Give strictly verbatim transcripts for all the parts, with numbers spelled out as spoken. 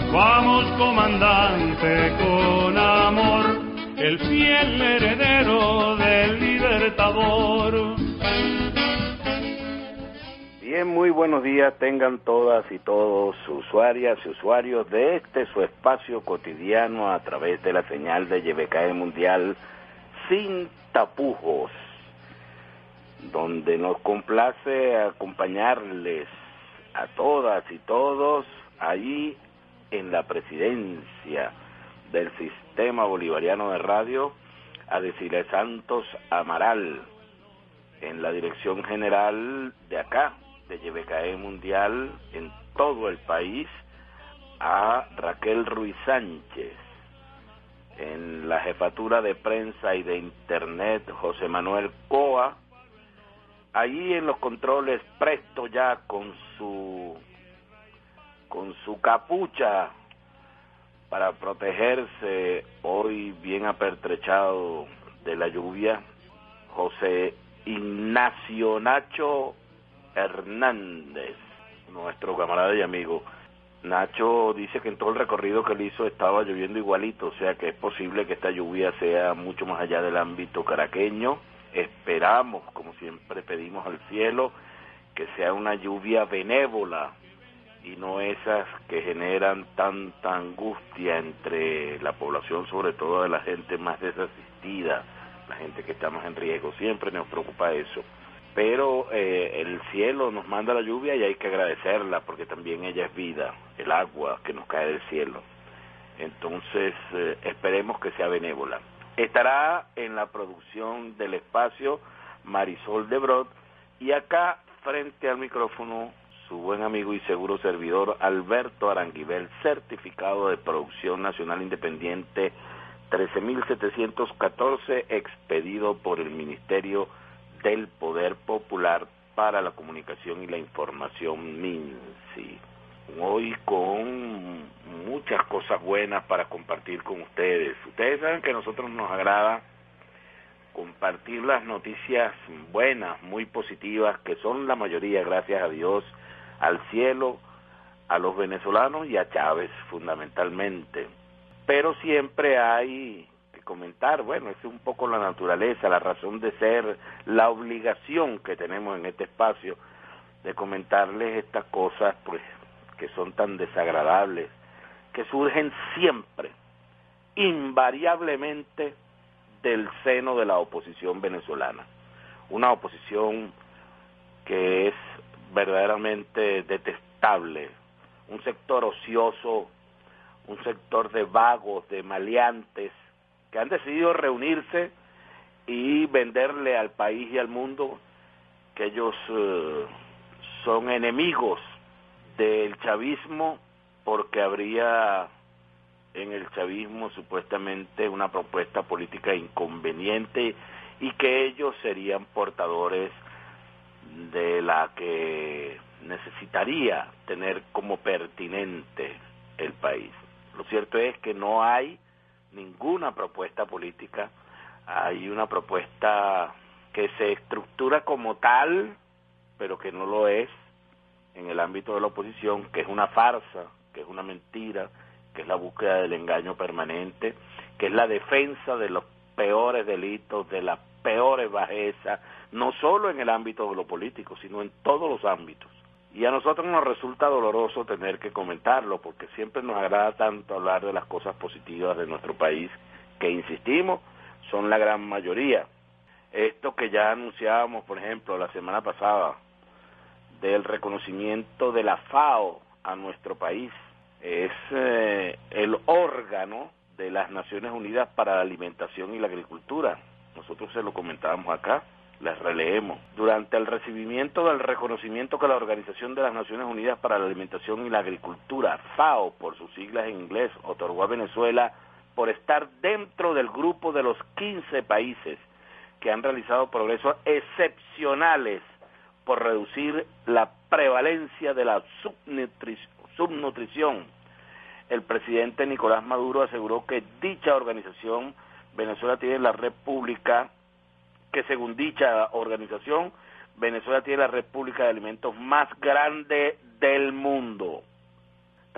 Vamos, comandante, con amor, el fiel heredero del Libertador. Bien, muy buenos días tengan todas y todos usuarias y usuarios de este su espacio cotidiano a través de la señal de Y B K E Mundial Sin Tapujos, donde nos complace acompañarles a todas y todos allí en la presidencia del Sistema Bolivariano de Radio, a decirle Santos Amaral, en la dirección general de acá, de Y B K E Mundial en todo el país, a Raquel Ruiz Sánchez, en la jefatura de prensa y de internet José Manuel Coa, allí en los controles presto ya con su con su capucha para protegerse hoy bien apertrechado de la lluvia, José Ignacio Nacho Hernández, nuestro camarada y amigo. Nacho dice que en todo el recorrido que él hizo estaba lloviendo igualito, o sea que es posible que esta lluvia sea mucho más allá del ámbito caraqueño. Esperamos, como siempre pedimos al cielo, que sea una lluvia benévola y no esas que generan tanta angustia entre la población, sobre todo de la gente más desasistida, la gente que está más en riesgo. Siempre nos preocupa eso. Pero eh, el cielo nos manda la lluvia y hay que agradecerla porque también ella es vida, el agua que nos cae del cielo. Entonces eh, esperemos que sea benévola. Estará en la producción del espacio Marisol de Brod y acá frente al micrófono su buen amigo y seguro servidor Alberto Aranguibel, certificado de producción nacional independiente trece mil setecientos catorce, expedido por el Ministerio del Poder Popular para la Comunicación y la Información, MINSI. Hoy con muchas cosas buenas para compartir con ustedes. Ustedes saben que a nosotros nos agrada compartir las noticias buenas, muy positivas, que son la mayoría, gracias a Dios, al cielo, a los venezolanos y a Chávez fundamentalmente. Pero siempre hay que comentar, bueno, es un poco la naturaleza, la razón de ser, la obligación que tenemos en este espacio de comentarles estas cosas pues que son tan desagradables, que surgen siempre, invariablemente, del seno de la oposición venezolana. Una oposición que es verdaderamente detestable, un sector ocioso, un sector de vagos, de maleantes, que han decidido reunirse y venderle al país y al mundo que ellos uh, son enemigos del chavismo porque habría en el chavismo supuestamente una propuesta política inconveniente y que ellos serían portadores de la que necesitaría tener como pertinente el país. Lo cierto es que no hay ninguna propuesta política, hay una propuesta que se estructura como tal, pero que no lo es en el ámbito de la oposición, que es una farsa, que es una mentira, que es la búsqueda del engaño permanente, que es la defensa de los peores delitos, de las peores bajezas, no solo en el ámbito de lo político, sino en todos los ámbitos. Y a nosotros nos resulta doloroso tener que comentarlo, porque siempre nos agrada tanto hablar de las cosas positivas de nuestro país, que insistimos, son la gran mayoría. Esto que ya anunciábamos, por ejemplo, la semana pasada, del reconocimiento de la FAO a nuestro país, es eh, el órgano de las Naciones Unidas para la Alimentación y la Agricultura. Nosotros se lo comentábamos acá, les releemos. Durante el recibimiento del reconocimiento que la Organización de las Naciones Unidas para la Alimentación y la Agricultura, FAO por sus siglas en inglés, otorgó a Venezuela por estar dentro del grupo de los quince países que han realizado progresos excepcionales por reducir la prevalencia de la subnutrición subnutrición. El presidente Nicolás Maduro aseguró que dicha organización, Venezuela tiene la república, que según dicha organización, Venezuela tiene la república de alimentos más grande del mundo.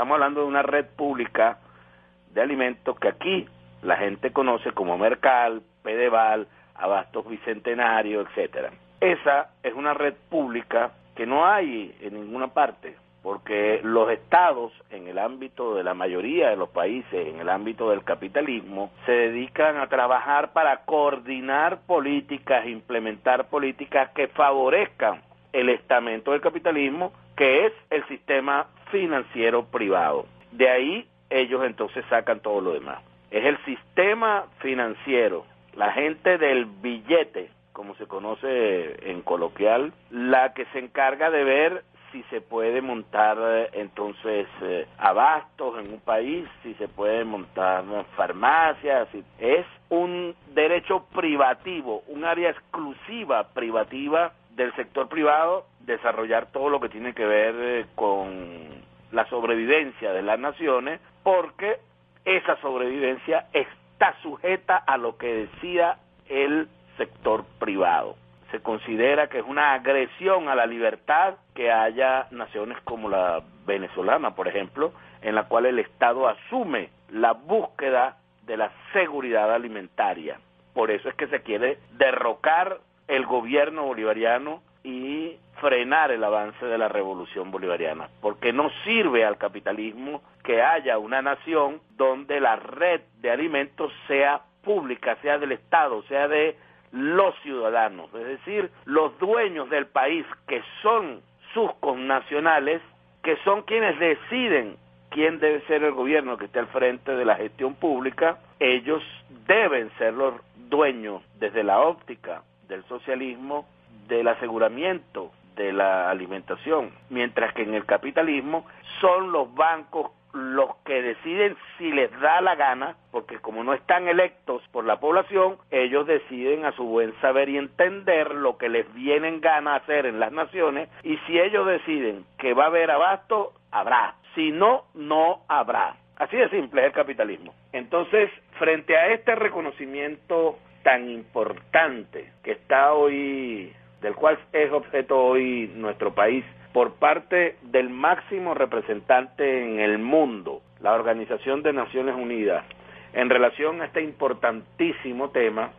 Estamos hablando de una red pública de alimentos que aquí la gente conoce como Mercal, Pedeval, Abastos Bicentenario, etcétera. Esa es una red pública que no hay en ninguna parte, porque los estados, en el ámbito de la mayoría de los países, en el ámbito del capitalismo, se dedican a trabajar para coordinar políticas, implementar políticas que favorezcan el estamento del capitalismo, que es el sistema financiero privado. De ahí ellos entonces sacan todo lo demás. Es el sistema financiero, la gente del billete, como se conoce en coloquial, la que se encarga de ver si se puede montar entonces eh, abastos en un país, si se puede montar farmacias. Si, es un derecho privativo, un área exclusiva privativa del sector privado, desarrollar todo lo que tiene que ver eh, con la sobrevivencia de las naciones, porque esa sobrevivencia está sujeta a lo que decida el sector privado. Se considera que es una agresión a la libertad que haya naciones como la venezolana, por ejemplo, en la cual el Estado asume la búsqueda de la seguridad alimentaria. Por eso es que se quiere derrocar el gobierno bolivariano y frenar el avance de la revolución bolivariana, porque no sirve al capitalismo que haya una nación donde la red de alimentos sea pública, sea del Estado, sea de los ciudadanos, es decir, los dueños del país, que son sus connacionales, que son quienes deciden quién debe ser el gobierno que esté al frente de la gestión pública. Ellos deben ser los dueños, desde la óptica del socialismo, del aseguramiento de la alimentación, mientras que en el capitalismo son los bancos los que deciden si les da la gana, porque como no están electos por la población, ellos deciden a su buen saber y entender lo que les viene en gana hacer en las naciones, y si ellos deciden que va a haber abasto, habrá, si no, no habrá. Así de simple es el capitalismo. Entonces, frente a este reconocimiento tan importante que está hoy, del cual es objeto hoy nuestro país, por parte del máximo representante en el mundo, la Organización de Naciones Unidas, en relación a este importantísimo tema,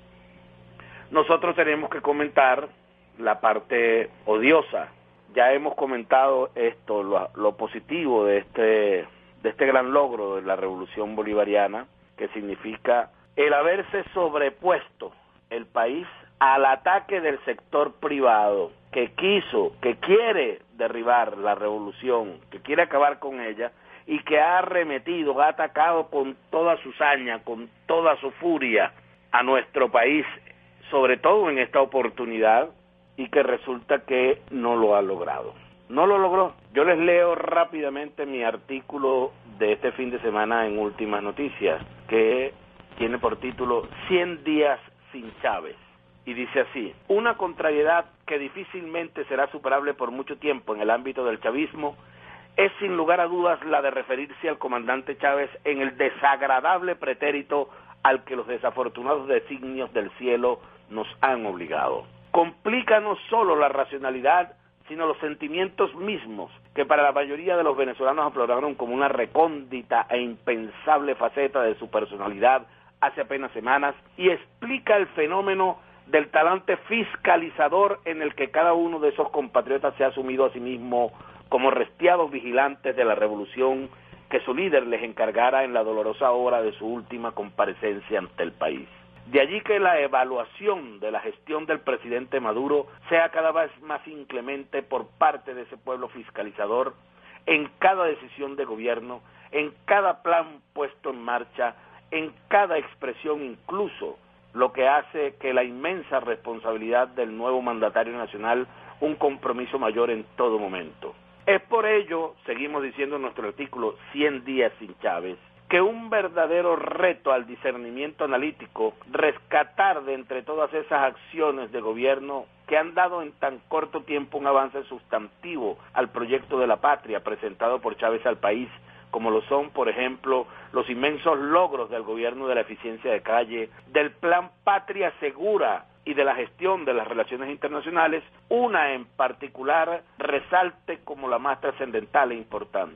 nosotros tenemos que comentar la parte odiosa. Ya hemos comentado esto, lo, lo positivo de este, de este gran logro de la revolución bolivariana, que significa el haberse sobrepuesto el país al ataque del sector privado, que quiso, que quiere derribar la revolución, que quiere acabar con ella, y que ha arremetido, ha atacado con toda su saña, con toda su furia a nuestro país, sobre todo en esta oportunidad, y que resulta que no lo ha logrado. No lo logró. Yo les leo rápidamente mi artículo de este fin de semana en Últimas Noticias, que tiene por título cien días sin Chávez. Y dice así: una contrariedad que difícilmente será superable por mucho tiempo en el ámbito del chavismo es sin lugar a dudas la de referirse al comandante Chávez en el desagradable pretérito al que los desafortunados designios del cielo nos han obligado. Complica no solo la racionalidad, sino los sentimientos mismos que para la mayoría de los venezolanos afloraron como una recóndita e impensable faceta de su personalidad hace apenas semanas, y explica el fenómeno del talante fiscalizador en el que cada uno de esos compatriotas se ha asumido a sí mismo como restiados vigilantes de la revolución que su líder les encargara en la dolorosa hora de su última comparecencia ante el país. De allí que la evaluación de la gestión del presidente Maduro sea cada vez más inclemente por parte de ese pueblo fiscalizador en cada decisión de gobierno, en cada plan puesto en marcha, en cada expresión, incluso lo que hace que la inmensa responsabilidad del nuevo mandatario nacional un compromiso mayor en todo momento. Es por ello, seguimos diciendo en nuestro artículo cien días sin Chávez, que un verdadero reto al discernimiento analítico, rescatar de entre todas esas acciones de gobierno que han dado en tan corto tiempo un avance sustantivo al proyecto de la patria presentado por Chávez al país, como lo son, por ejemplo, los inmensos logros del gobierno de la eficiencia de calle, del plan Patria Segura y de la gestión de las relaciones internacionales, una en particular resalte como la más trascendental e importante.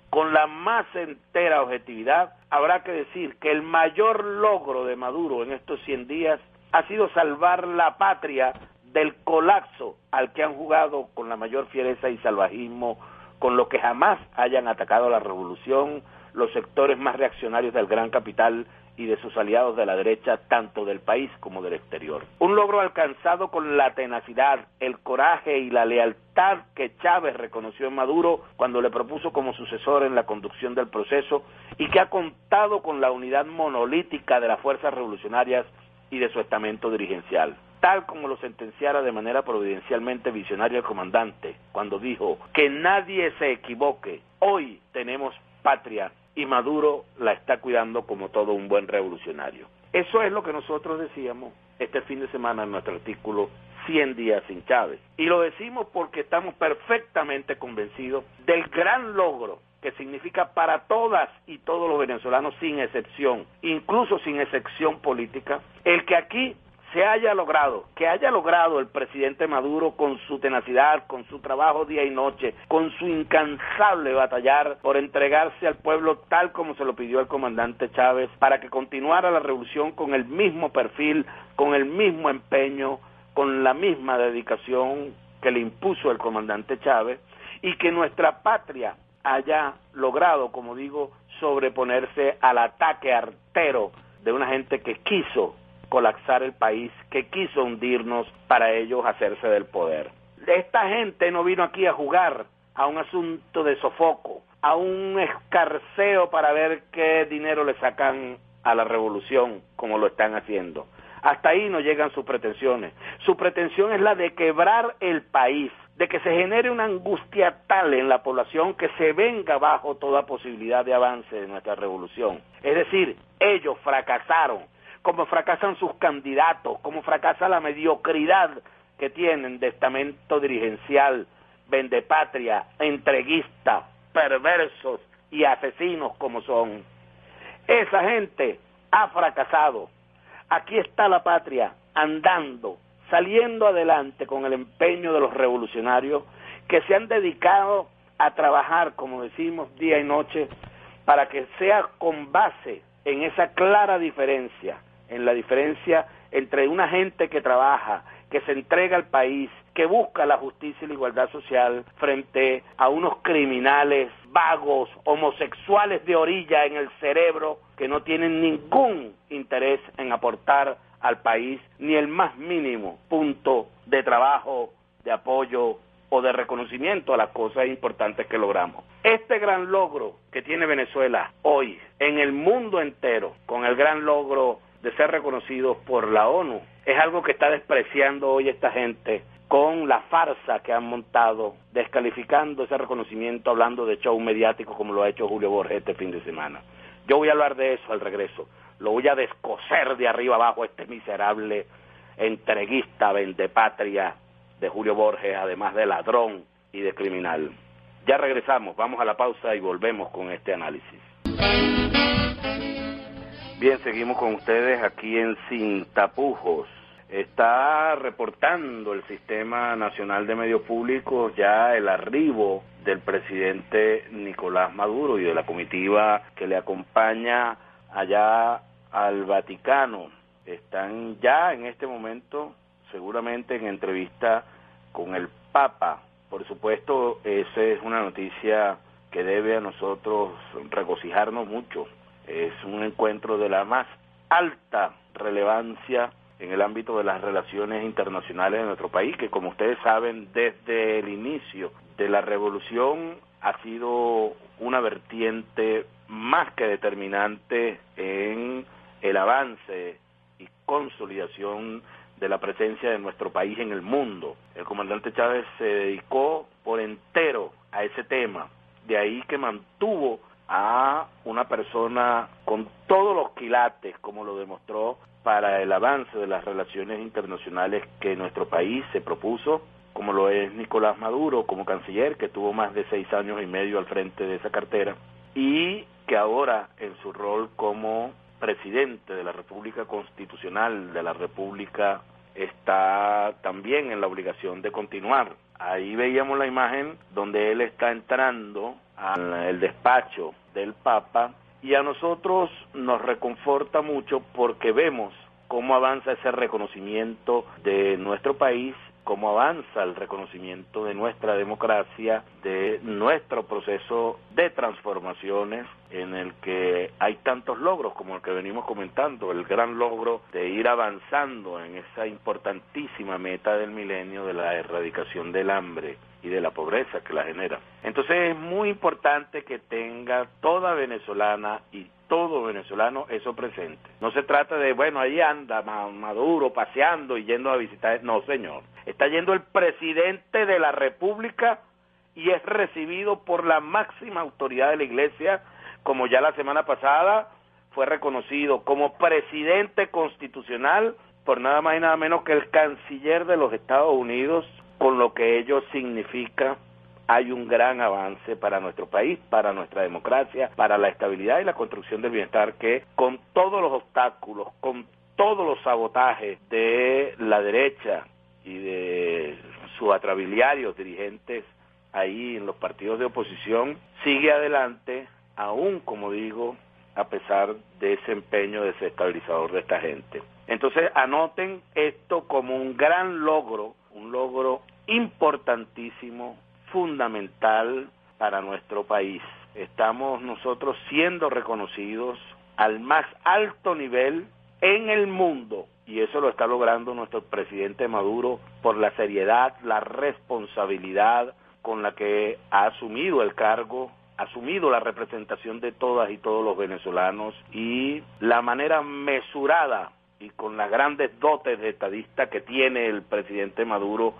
con la más entera objetividad, habrá que decir que el mayor logro de Maduro en estos cien días ha sido salvar la patria del colapso al que han jugado con la mayor fiereza y salvajismo, con lo que jamás hayan atacado a la revolución los sectores más reaccionarios del gran capital y de sus aliados de la derecha, tanto del país como del exterior. Un logro alcanzado con la tenacidad, el coraje y la lealtad que Chávez reconoció en Maduro cuando le propuso como sucesor en la conducción del proceso y que ha contado con la unidad monolítica de las fuerzas revolucionarias y de su estamento dirigencial, tal como lo sentenciara de manera providencialmente visionaria el comandante, cuando dijo que nadie se equivoque, hoy tenemos patria y Maduro la está cuidando como todo un buen revolucionario. Eso es lo que nosotros decíamos este fin de semana en nuestro artículo cien días sin Chávez. Y lo decimos porque estamos perfectamente convencidos del gran logro que significa para todas y todos los venezolanos sin excepción, incluso sin excepción política, el que aquí se haya logrado, que haya logrado el presidente Maduro con su tenacidad, con su trabajo día y noche, con su incansable batallar por entregarse al pueblo tal como se lo pidió el comandante Chávez, para que continuara la revolución con el mismo perfil, con el mismo empeño, con la misma dedicación que le impuso el comandante Chávez, y que nuestra patria haya logrado, como digo, sobreponerse al ataque artero de una gente que quiso colapsar el país, que quiso hundirnos para ellos hacerse del poder. Esta gente no vino aquí a jugar a un asunto de sofoco, a un escarceo para ver qué dinero le sacan a la revolución, como lo están haciendo. Hasta ahí no llegan sus pretensiones. Su pretensión es la de quebrar el país, de que se genere una angustia tal en la población que se venga bajo toda posibilidad de avance de nuestra revolución. Es decir, ellos fracasaron, como fracasan sus candidatos, como fracasa la mediocridad que tienen de estamento dirigencial, vendepatria, entreguista, perversos y asesinos como son. Esa gente ha fracasado. Aquí está la patria andando, saliendo adelante con el empeño de los revolucionarios que se han dedicado a trabajar, como decimos, día y noche, para que sea con base en esa clara diferencia, en la diferencia entre una gente que trabaja, que se entrega al país, que busca la justicia y la igualdad social frente a unos criminales vagos, homosexuales de orilla en el cerebro, que no tienen ningún interés en aportar al país ni el más mínimo punto de trabajo, de apoyo o de reconocimiento a las cosas importantes que logramos. Este gran logro que tiene Venezuela hoy en el mundo entero, con el gran logro de ser reconocidos por la ONU, es algo que está despreciando hoy esta gente con la farsa que han montado, descalificando ese reconocimiento, hablando de show mediático como lo ha hecho Julio Borges este fin de semana. Yo voy a hablar de eso al regreso, lo voy a descoser de arriba abajo, este miserable entreguista, vendepatria de Julio Borges, además de ladrón y de criminal. Ya regresamos, vamos a la pausa y volvemos con este análisis. Bien, seguimos con ustedes aquí en Sin Tapujos. Está reportando el Sistema Nacional de Medios Públicos ya el arribo del presidente Nicolás Maduro y de la comitiva que le acompaña allá al Vaticano. Están ya en este momento seguramente en entrevista con el Papa. Por supuesto, esa es una noticia que debe a nosotros regocijarnos mucho. Es un encuentro de la más alta relevancia en el ámbito de las relaciones internacionales de nuestro país, que como ustedes saben, desde el inicio de la revolución ha sido una vertiente más que determinante en el avance y consolidación de la presencia de nuestro país en el mundo. El comandante Chávez se dedicó por entero a ese tema, de ahí que mantuvo a una persona con todos los quilates, como lo demostró, para el avance de las relaciones internacionales que nuestro país se propuso, como lo es Nicolás Maduro como canciller, que tuvo más de seis años y medio al frente de esa cartera, y que ahora en su rol como presidente de la República Constitucional de la República está también en la obligación de continuar. Ahí veíamos la imagen donde él está entrando al despacho del Papa, y a nosotros nos reconforta mucho porque vemos cómo avanza ese reconocimiento de nuestro país, cómo avanza el reconocimiento de nuestra democracia, de nuestro proceso de transformaciones en el que hay tantos logros como el que venimos comentando, el gran logro de ir avanzando en esa importantísima meta del milenio de la erradicación del hambre y de la pobreza que la genera. Entonces es muy importante que tenga toda venezolana y todo venezolano eso presente. No se trata de, bueno, ahí anda Maduro paseando y yendo a visitar, no señor, está yendo el presidente de la República y es recibido por la máxima autoridad de la Iglesia, como ya la semana pasada fue reconocido como presidente constitucional por nada más y nada menos que el canciller de los Estados Unidos, con lo que ello significa. Hay un gran avance para nuestro país, para nuestra democracia, para la estabilidad y la construcción del bienestar, que con todos los obstáculos, con todos los sabotajes de la derecha y de sus atrabiliarios dirigentes ahí en los partidos de oposición, sigue adelante, aún, como digo, a pesar de ese empeño desestabilizador de esta gente. Entonces, anoten esto como un gran logro, un logro importantísimo, fundamental para nuestro país. Estamos nosotros siendo reconocidos al más alto nivel en el mundo, y eso lo está logrando nuestro presidente Maduro por la seriedad, la responsabilidad con la que ha asumido el cargo, ha asumido la representación de todas y todos los venezolanos, y la manera mesurada y con las grandes dotes de estadista que tiene el presidente Maduro,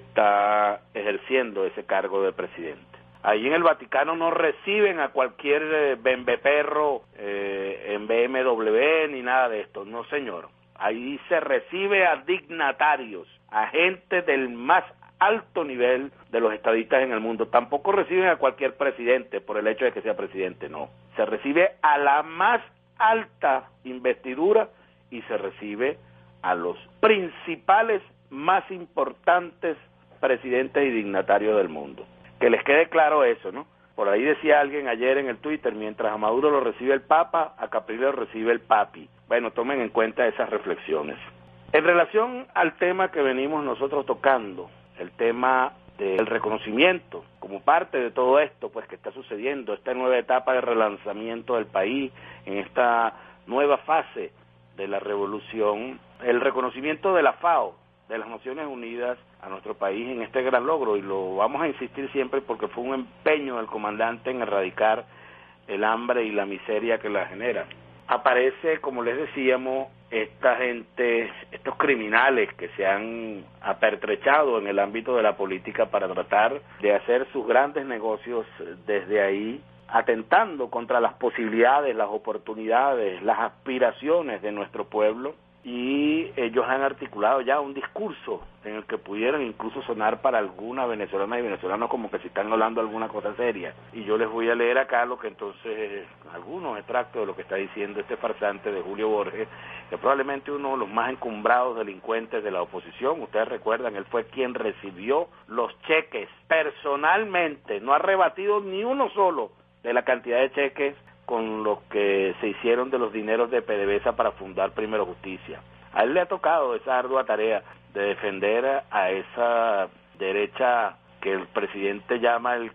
está ejerciendo ese cargo de presidente. Ahí en el Vaticano no reciben a cualquier eh, bembeperro eh, en B M W ni nada de esto, no señor. Ahí se recibe a dignatarios, a gente del más alto nivel de los estadistas en el mundo. Tampoco reciben a cualquier presidente por el hecho de que sea presidente, no. Se recibe a la más alta investidura y se recibe a los principales, más importantes presidentes y dignatarios del mundo. Que les quede claro eso, ¿no? Por ahí decía alguien ayer en el Twitter, mientras a Maduro lo recibe el Papa, a Capriles lo recibe el Papi. Bueno, tomen en cuenta esas reflexiones. En relación al tema que venimos nosotros tocando, el tema del reconocimiento como parte de todo esto, pues que está sucediendo, esta nueva etapa de relanzamiento del país, en esta nueva fase de la revolución, el reconocimiento de la FAO, de las Naciones Unidas, a nuestro país en este gran logro, y lo vamos a insistir siempre porque fue un empeño del comandante en erradicar el hambre y la miseria que la genera. Aparece, como les decíamos, esta gente, estos criminales que se han apertrechado en el ámbito de la política para tratar de hacer sus grandes negocios desde ahí, atentando contra las posibilidades, las oportunidades, las aspiraciones de nuestro pueblo, y ellos han articulado ya un discurso en el que pudieran incluso sonar para alguna venezolana y venezolanos como que si están hablando alguna cosa seria. Y yo les voy a leer acá lo que entonces, algunos extractos de lo que está diciendo este farsante de Julio Borges, que probablemente uno de los más encumbrados delincuentes de la oposición. Ustedes recuerdan, él fue quien recibió los cheques personalmente, no ha rebatido ni uno solo de la cantidad de cheques con los que se hicieron de los dineros de PDVSA para fundar Primero Justicia. A él le ha tocado esa ardua tarea de defender a esa derecha que el presidente llama el,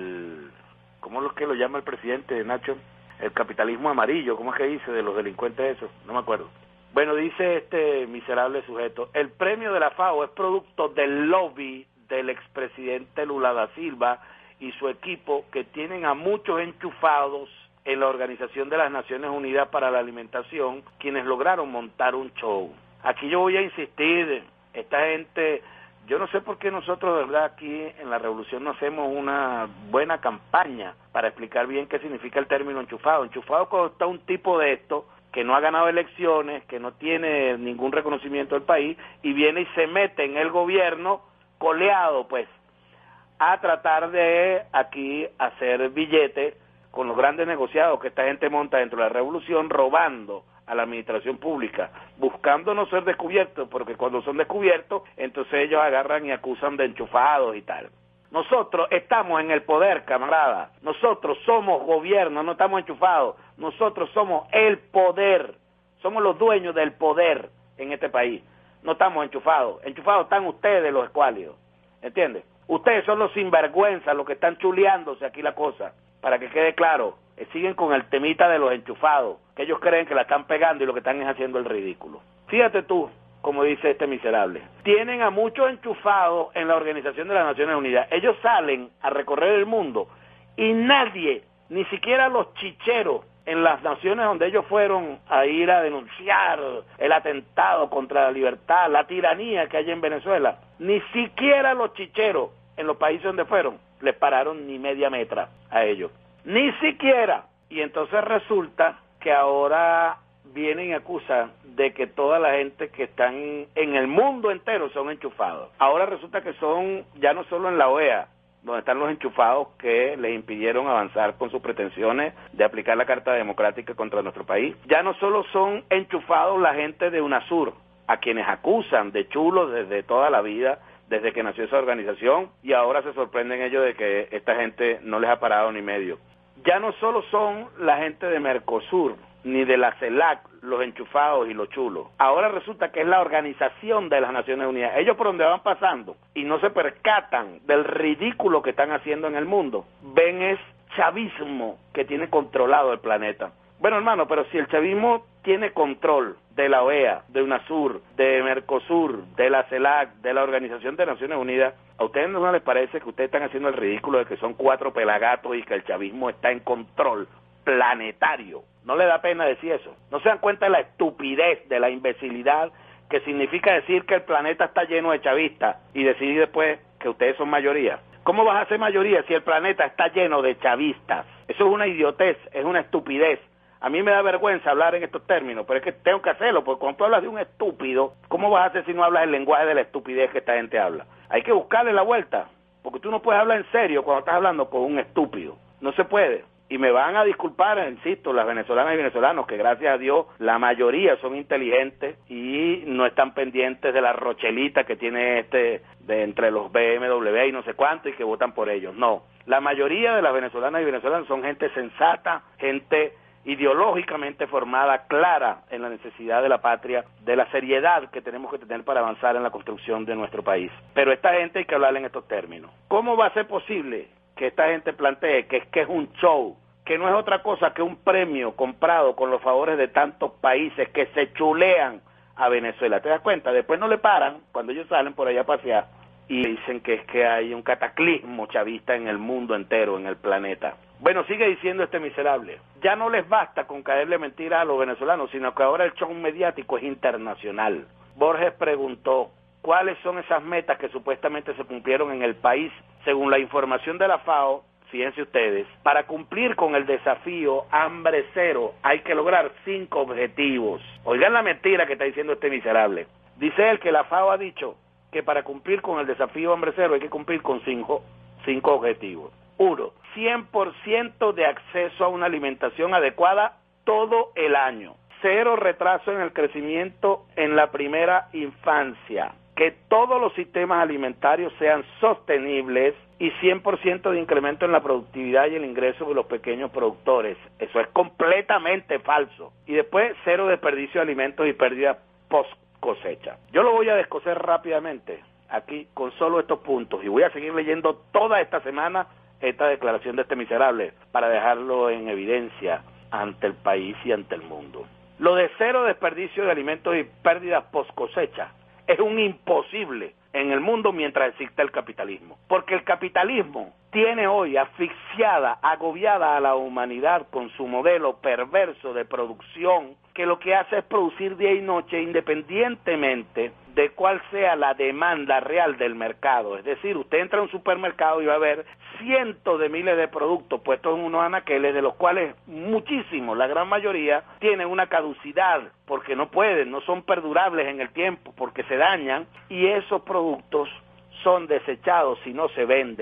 el ¿cómo es que lo llama el presidente, Nacho? El capitalismo amarillo, ¿cómo es que dice de los delincuentes esos? No me acuerdo. Bueno, dice este miserable sujeto, el premio de la FAO es producto del lobby del expresidente Lula da Silva y su equipo, que tienen a muchos enchufados en la Organización de las Naciones Unidas para la Alimentación, quienes lograron montar un show. Aquí yo voy a insistir, esta gente, yo no sé por qué nosotros, de verdad, aquí en la Revolución no hacemos una buena campaña para explicar bien qué significa el término enchufado. Enchufado cuando está un tipo de esto, que no ha ganado elecciones, que no tiene ningún reconocimiento del país, y viene y se mete en el gobierno, coleado, pues, a tratar de aquí hacer billetes con los grandes negociados que esta gente monta dentro de la revolución, robando a la administración pública, buscando no ser descubiertos, porque cuando son descubiertos, entonces ellos agarran y acusan de enchufados y tal. Nosotros estamos en el poder, camarada. Nosotros somos gobierno, no estamos enchufados. Nosotros somos el poder. Somos los dueños del poder en este país. No estamos enchufados. Enchufados están ustedes, los escuálidos. ¿Entiendes? Ustedes son los sinvergüenzas, los que están chuleándose aquí la cosa. Para que quede claro, eh, siguen con el temita de los enchufados, que ellos creen que la están pegando y lo que están es haciendo el ridículo. Fíjate tú, como dice este miserable, tienen a muchos enchufados en la Organización de las Naciones Unidas. Ellos salen a recorrer el mundo y nadie, ni siquiera los chicheros en las naciones donde ellos fueron a ir a denunciar el atentado contra la libertad, la tiranía que hay en Venezuela, ni siquiera los chicheros en los países donde fueron les pararon ni media metra a ellos, ni siquiera. Y entonces resulta que ahora vienen y acusan de que toda la gente que están en el mundo entero son enchufados. Ahora resulta que son ya no solo en la O E A, donde están los enchufados que les impidieron avanzar con sus pretensiones de aplicar la Carta Democrática contra nuestro país. Ya no solo son enchufados la gente de UNASUR, a quienes acusan de chulos desde toda la vida, desde que nació esa organización, y ahora se sorprenden ellos de que esta gente no les ha parado ni medio. Ya no solo son la gente de Mercosur, ni de la CELAC, los enchufados y los chulos. Ahora resulta que es la Organización de las Naciones Unidas. Ellos por donde van pasando y no se percatan del ridículo que están haciendo en el mundo, ven es chavismo que tiene controlado el planeta. Bueno, hermano, pero si el chavismo tiene control de la O E A, de UNASUR, de Mercosur, de la CELAC, de la Organización de Naciones Unidas, ¿a ustedes no les parece que ustedes están haciendo el ridículo de que son cuatro pelagatos y que el chavismo está en control planetario? ¿No le da pena decir eso? ¿No se dan cuenta de la estupidez, de la imbecilidad que significa decir que el planeta está lleno de chavistas y decidir después que ustedes son mayoría? ¿Cómo vas a ser mayoría si el planeta está lleno de chavistas? Eso es una idiotez, es una estupidez. A mí me da vergüenza hablar en estos términos, pero es que tengo que hacerlo, porque cuando tú hablas de un estúpido, ¿cómo vas a hacer si no hablas el lenguaje de la estupidez que esta gente habla? Hay que buscarle la vuelta, porque tú no puedes hablar en serio cuando estás hablando con un estúpido. No se puede. Y me van a disculpar, insisto, las venezolanas y venezolanos, que gracias a Dios la mayoría son inteligentes y no están pendientes de la rochelita que tiene este de entre los B M W y no sé cuánto y que votan por ellos. No, la mayoría de las venezolanas y venezolanos son gente sensata, gente ideológicamente formada, clara en la necesidad de la patria, de la seriedad que tenemos que tener para avanzar en la construcción de nuestro país. Pero esta gente hay que hablar en estos términos. ¿Cómo va a ser posible que esta gente plantee que es que es un show, que no es otra cosa que un premio comprado con los favores de tantos países que se chulean a Venezuela? ¿Te das cuenta? Después no le paran cuando ellos salen por allá a pasear y dicen que es que hay un cataclismo chavista en el mundo entero, en el planeta. Bueno, sigue diciendo este miserable, ya no les basta con caerle mentira a los venezolanos, sino que ahora el show mediático es internacional. Borges preguntó, ¿cuáles son esas metas que supuestamente se cumplieron en el país? Según la información de la FAO, fíjense ustedes, para cumplir con el desafío hambre cero hay que lograr cinco objetivos. Oigan la mentira que está diciendo este miserable. Dice él que la FAO ha dicho que para cumplir con el desafío hambre cero hay que cumplir con cinco, cinco objetivos. Uno, cien por ciento de acceso a una alimentación adecuada todo el año. Cero retraso en el crecimiento en la primera infancia. Que todos los sistemas alimentarios sean sostenibles y cien por ciento de incremento en la productividad y el ingreso de los pequeños productores. Eso es completamente falso. Y después, cero desperdicio de alimentos y pérdida post cosecha. Yo lo voy a descoser rápidamente aquí con solo estos puntos y voy a seguir leyendo toda esta semana esta declaración de este miserable para dejarlo en evidencia ante el país y ante el mundo. Lo de cero desperdicio de alimentos y pérdidas post cosecha es un imposible en el mundo mientras exista el capitalismo, porque el capitalismo tiene hoy asfixiada, agobiada a la humanidad con su modelo perverso de producción, que lo que hace es producir día y noche independientemente de cuál sea la demanda real del mercado. Es decir, usted entra a un supermercado y va a ver cientos de miles de productos puestos en unos anaqueles, de los cuales muchísimos, la gran mayoría, tienen una caducidad, porque no pueden, no son perdurables en el tiempo, porque se dañan, y esos productos son desechados si no se venden.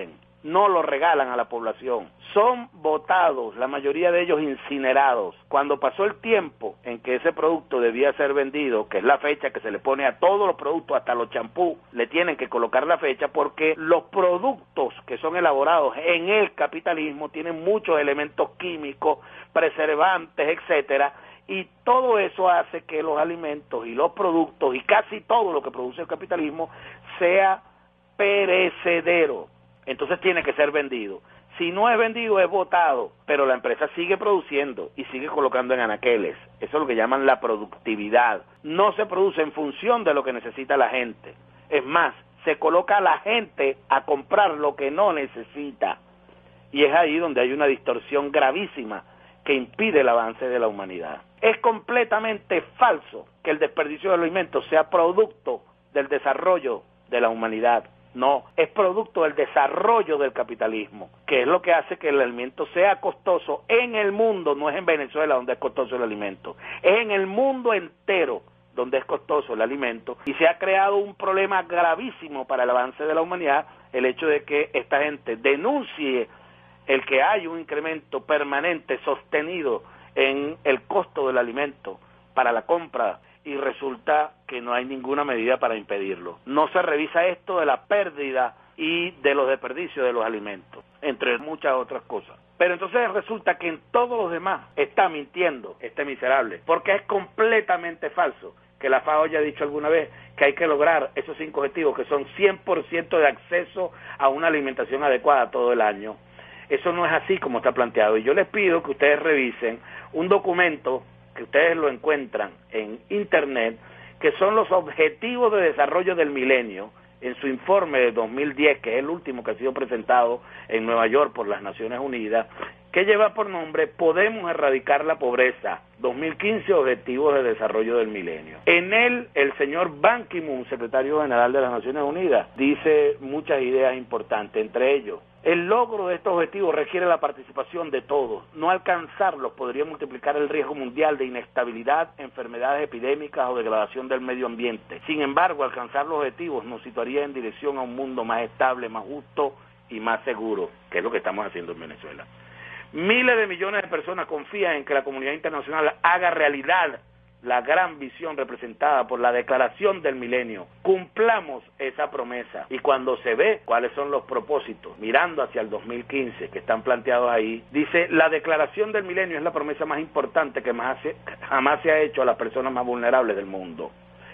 no lo regalan a la población, son botados, la mayoría de ellos incinerados. Cuando pasó el tiempo en que ese producto debía ser vendido, que es la fecha que se le pone a todos los productos, hasta los champús, le tienen que colocar la fecha, porque los productos que son elaborados en el capitalismo tienen muchos elementos químicos, preservantes, etcétera, y todo eso hace que los alimentos y los productos y casi todo lo que produce el capitalismo sea perecedero. Entonces tiene que ser vendido. Si no es vendido, es botado, pero la empresa sigue produciendo y sigue colocando en anaqueles. Eso es lo que llaman la productividad. No se produce en función de lo que necesita la gente. Es más, se coloca a la gente a comprar lo que no necesita. Y es ahí donde hay una distorsión gravísima que impide el avance de la humanidad. Es completamente falso que el desperdicio de alimentos sea producto del desarrollo de la humanidad. No, es producto del desarrollo del capitalismo, que es lo que hace que el alimento sea costoso en el mundo. No es en Venezuela donde es costoso el alimento, es en el mundo entero donde es costoso el alimento, y se ha creado un problema gravísimo para el avance de la humanidad, el hecho de que esta gente denuncie el que hay un incremento permanente, sostenido en el costo del alimento para la compra, y resulta que no hay ninguna medida para impedirlo. No se revisa esto de la pérdida y de los desperdicios de los alimentos, entre muchas otras cosas. Pero entonces resulta que en todos los demás está mintiendo este miserable, porque es completamente falso que la FAO haya dicho alguna vez que hay que lograr esos cinco objetivos, que son cien por ciento de acceso a una alimentación adecuada todo el año. Eso no es así como está planteado, y yo les pido que ustedes revisen un documento que ustedes lo encuentran en internet, que son los Objetivos de Desarrollo del Milenio, en su informe de dos mil diez, que es el último que ha sido presentado en Nueva York por las Naciones Unidas, que lleva por nombre Podemos Erradicar la Pobreza, dos mil quince Objetivos de Desarrollo del Milenio. En él, el señor Ban Ki-moon, secretario general de las Naciones Unidas, dice muchas ideas importantes, entre ellos: el logro de estos objetivos requiere la participación de todos. No alcanzarlos podría multiplicar el riesgo mundial de inestabilidad, enfermedades epidémicas o degradación del medio ambiente. Sin embargo, alcanzar los objetivos nos situaría en dirección a un mundo más estable, más justo y más seguro, que es lo que estamos haciendo en Venezuela. Miles de millones de personas confían en que la comunidad internacional haga realidad la gran visión representada por la Declaración del Milenio. Cumplamos esa promesa, y cuando se ve cuáles son los propósitos, mirando hacia el dos mil quince que están planteados ahí, dice: la Declaración del Milenio es la promesa más importante que más hace, jamás se ha hecho a las personas más vulnerables del mundo.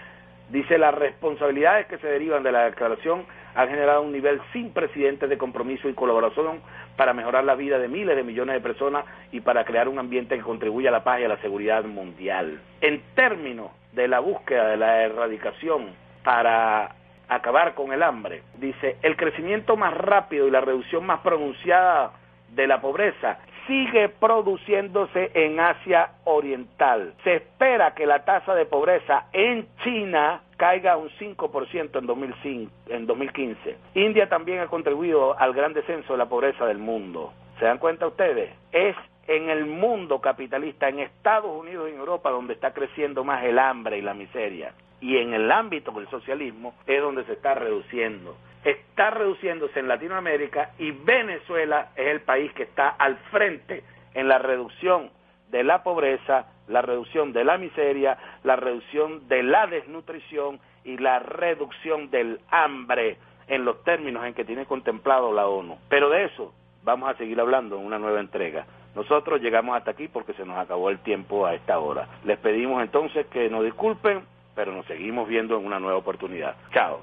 Dice: las responsabilidades que se derivan de la declaración han generado un nivel sin precedentes de compromiso y colaboración para mejorar la vida de miles de millones de personas y para crear un ambiente que contribuya a la paz y a la seguridad mundial. En términos de la búsqueda de la erradicación para acabar con el hambre, dice: el crecimiento más rápido y la reducción más pronunciada de la pobreza sigue produciéndose en Asia Oriental. Se espera que la tasa de pobreza en China caiga a un cinco por ciento en dos mil cinco, en dos mil quince. India también ha contribuido al gran descenso de la pobreza del mundo. ¿Se dan cuenta ustedes? Es en el mundo capitalista, en Estados Unidos y en Europa, donde está creciendo más el hambre y la miseria. Y en el ámbito del socialismo es donde se está reduciendo. Está reduciéndose en Latinoamérica, y Venezuela es el país que está al frente en la reducción de la pobreza, la reducción de la miseria, la reducción de la desnutrición y la reducción del hambre en los términos en que tiene contemplado la ONU. Pero de eso vamos a seguir hablando en una nueva entrega. Nosotros llegamos hasta aquí porque se nos acabó el tiempo a esta hora. Les pedimos entonces que nos disculpen, pero nos seguimos viendo en una nueva oportunidad. Chao.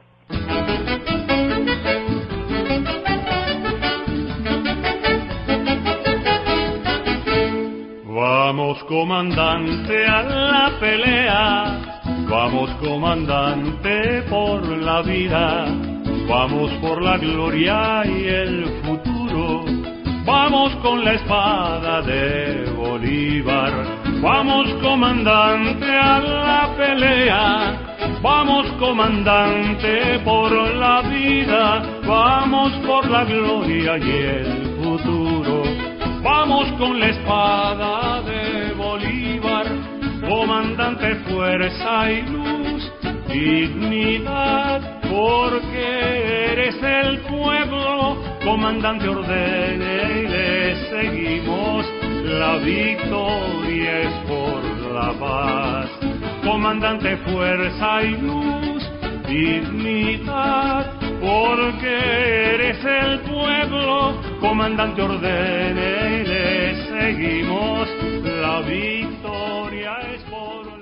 Vamos, comandante, a la pelea, vamos, comandante, por la vida, vamos por la gloria y el futuro, vamos con la espada de Bolívar, vamos, comandante, a la pelea, vamos, comandante, por la vida, vamos por la gloria y el futuro. Vamos con la espada de Bolívar, comandante, fuerza y luz, dignidad, porque eres el pueblo comandante ordene y le seguimos, la victoria es por la paz. Comandante, fuerza y luz, dignidad, porque eres el pueblo, comandante ordene y le seguimos, la victoria es por la paz.